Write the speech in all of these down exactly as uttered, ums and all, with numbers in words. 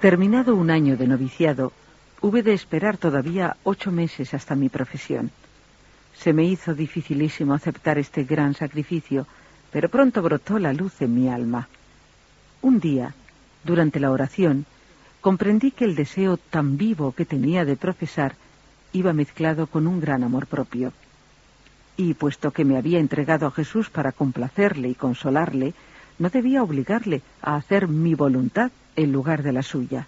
Terminado un año de noviciado, hube de esperar todavía ocho meses hasta mi profesión. Se me hizo dificilísimo aceptar este gran sacrificio, pero pronto brotó la luz en mi alma. Un día, durante la oración, comprendí que el deseo tan vivo que tenía de profesar iba mezclado con un gran amor propio. Y puesto que me había entregado a Jesús para complacerle y consolarle, no debía obligarle a hacer mi voluntad en lugar de la suya.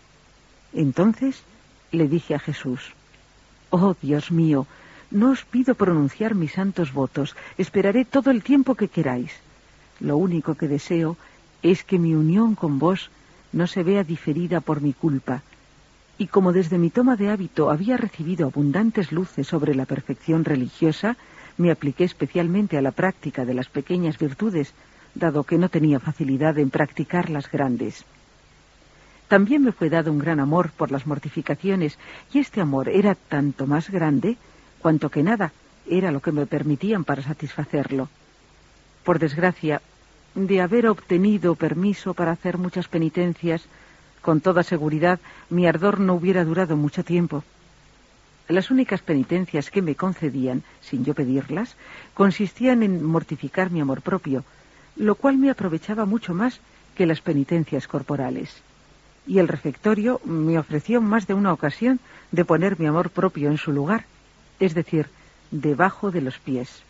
Entonces le dije a Jesús: «Oh Dios mío, no os pido pronunciar mis santos votos, esperaré todo el tiempo que queráis. Lo único que deseo es que mi unión con vos no se vea diferida por mi culpa». Y como desde mi toma de hábito había recibido abundantes luces sobre la perfección religiosa, me apliqué especialmente a la práctica de las pequeñas virtudes, dado que no tenía facilidad en practicar las grandes. También me fue dado un gran amor por las mortificaciones, y este amor era tanto más grande cuanto que nada era lo que me permitían para satisfacerlo. Por desgracia, de haber obtenido permiso para hacer muchas penitencias, con toda seguridad mi ardor no hubiera durado mucho tiempo. Las únicas penitencias que me concedían, sin yo pedirlas, consistían en mortificar mi amor propio, lo cual me aprovechaba mucho más que las penitencias corporales. Y el refectorio me ofreció más de una ocasión de poner mi amor propio en su lugar, es decir, debajo de los pies.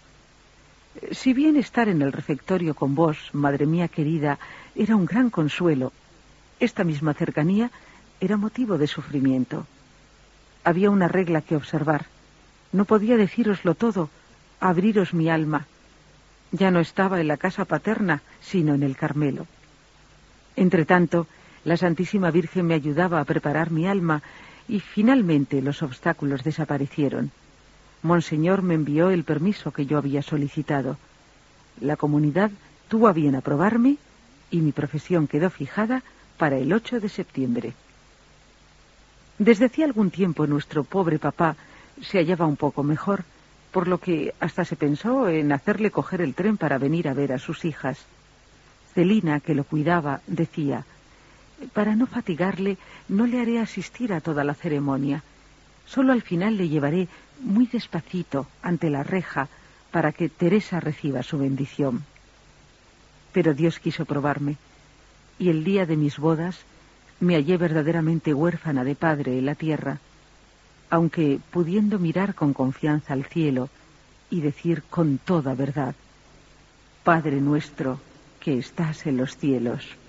Si bien estar en el refectorio con vos, madre mía querida, era un gran consuelo, esta misma cercanía era motivo de sufrimiento. Había una regla que observar. No podía decíroslo todo, abriros mi alma. Ya no estaba en la casa paterna, sino en el Carmelo. Entretanto, la Santísima Virgen me ayudaba a preparar mi alma y finalmente los obstáculos desaparecieron. Monseñor me envió el permiso que yo había solicitado. La comunidad tuvo a bien aprobarme y mi profesión quedó fijada para el ocho de septiembre. Desde hacía algún tiempo nuestro pobre papá se hallaba un poco mejor, por lo que hasta se pensó en hacerle coger el tren para venir a ver a sus hijas. Celina, que lo cuidaba, decía: «Para no fatigarle, no le haré asistir a toda la ceremonia. Solo al final le llevaré muy despacito ante la reja para que Teresa reciba su bendición». Pero Dios quiso probarme, y el día de mis bodas me hallé verdaderamente huérfana de padre en la tierra, aunque pudiendo mirar con confianza al cielo y decir con toda verdad: «Padre nuestro que estás en los cielos».